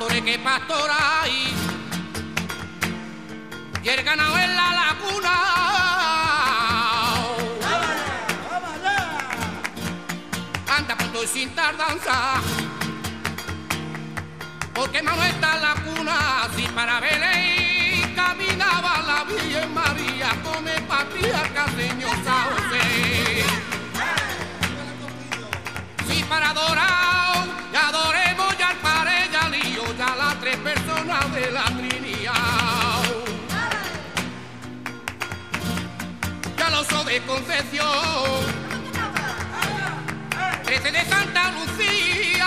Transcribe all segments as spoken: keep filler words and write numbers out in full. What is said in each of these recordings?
pastores que pastoráis y el ganado en la laguna. Anda pronto y sin tardanza, porque mano está en la cuna. Si para Belén caminaba la Virgen María con el patriarca señor San José. Si para adorar y adoremos ya al Padre y al Hijo, ya las tres personas de la Trinidad. Ya lo soy de Concepción, trece de Santa Lucía.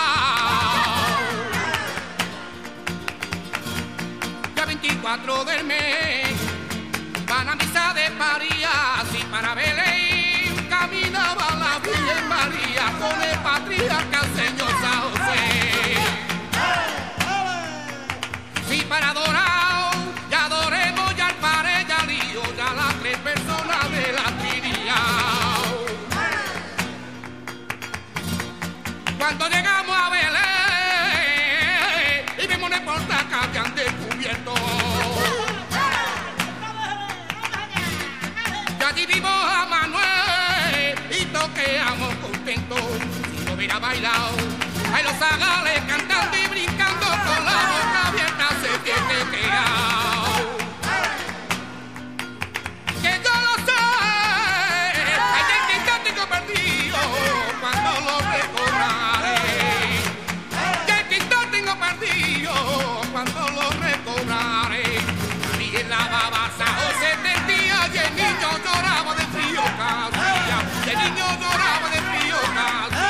Ya veinticuatro del mes van a misa de María. Si para Belén caminaba la Virgen María con el patriarca señor San José. Si para adorar y adoremos ya al Padre y al Hijo, ya las tres personas de la Trinidad. Cuando llegamos a Belén y vemos una portaca que han descubierto, y allí vimos a Manuel y toqueamos contentos. Si no hubiera bailado, ahí los zagales cantando y brincando con la boca abierta se tiene quedado. Que yo lo sé, hay que yo tengo perdido cuando lo recobraré. Que yo tengo perdido cuando lo recobraré. Y en la babasa se tendía y el niño lloraba de frío casilla. Y el niño lloraba de frío casilla.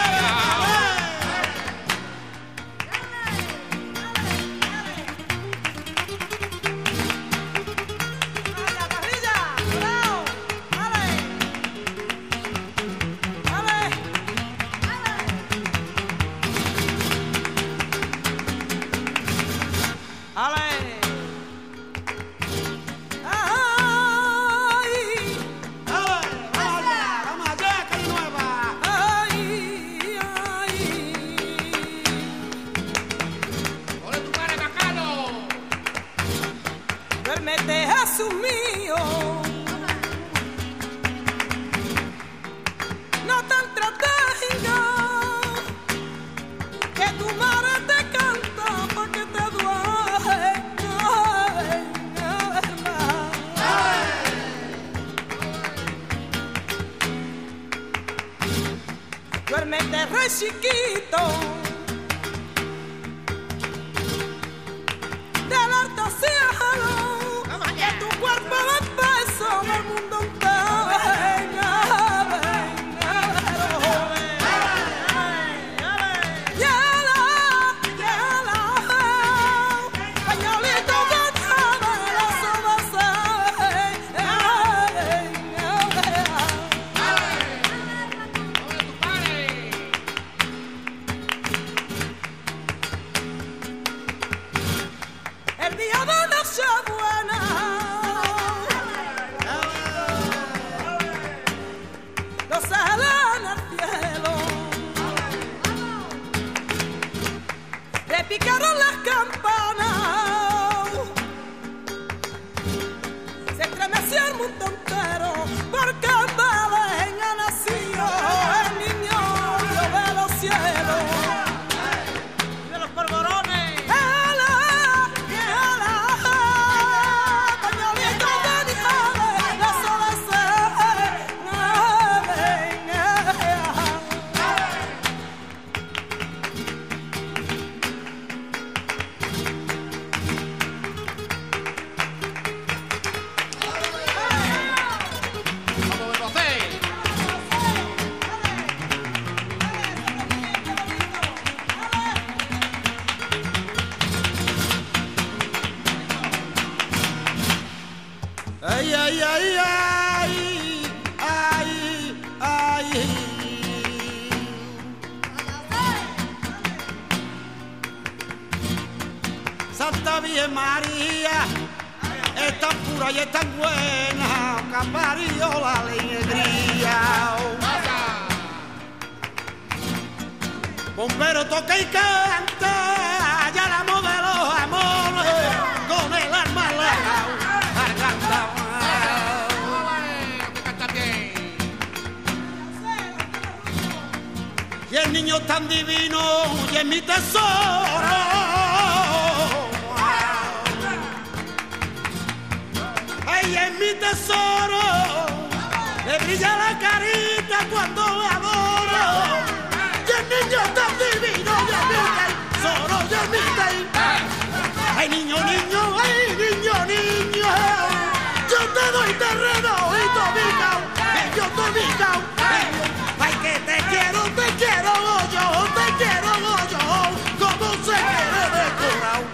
Duérmete, Jesús mío, no te entretengas, que tu madre te canta pa' que te duermas. Duérmete, rey chiquito, del alto cielo, que tu cuerpo de peso del mundo entero. Yala, yala, pañuelito de llave, la soba el día de Nochebuena, los ángeles en el cielo le picaron las campanas, se estremeció el mundo entero porque en Belén ha nacido el niño Dios de los cielos. Ay, ay, ay, ay, ay, ay. Santa Virgen María, es tan pura y es tan buena, que ha parido la alegría. Bombero toca y canta, ya la moda Y el niño tan divino y es mi tesoro. Ay, es mi tesoro. Le brilla la carita cuando me adoro. Y el niño tan divino y es mi tesoro, y es mi tesoro. Ay, niño, niño, ay, niño, niño. Yo te doy terreno y tobicao, y yo tobicao. Ay, que te quiero, te quiero yo, te quiero yo, como se quiere decorado.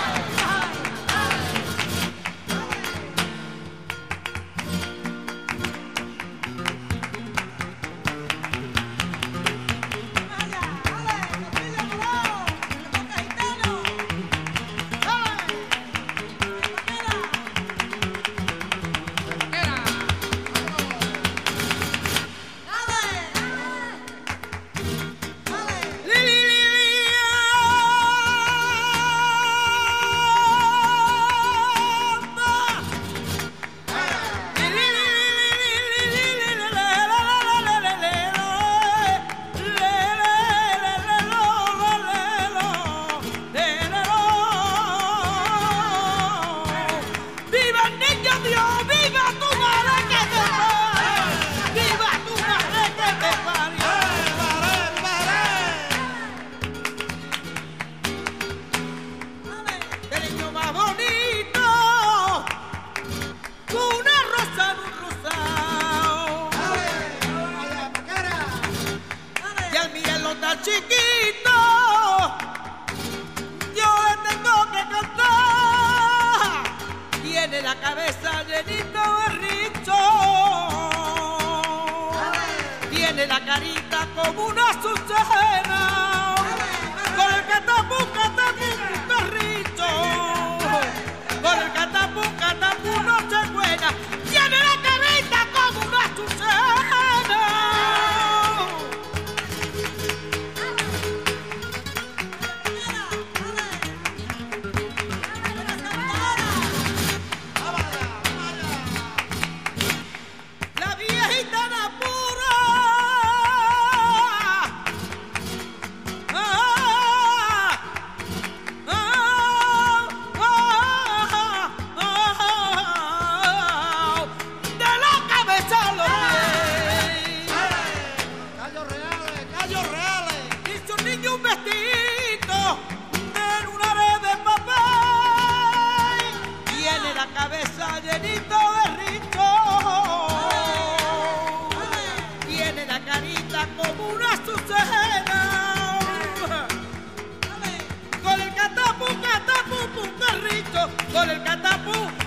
Chiquito, yo le tengo que cantar. Tiene la cabeza llenito de richo, tiene la carita como una azucena, con el catapú, catapú, carrito, con el catapú, catapú, nochebuena, tiene la carita como una azucena. Cabeza llenito de richo, tiene la carita como una azucena, con el catapú, catapú, carrito, con el catapú.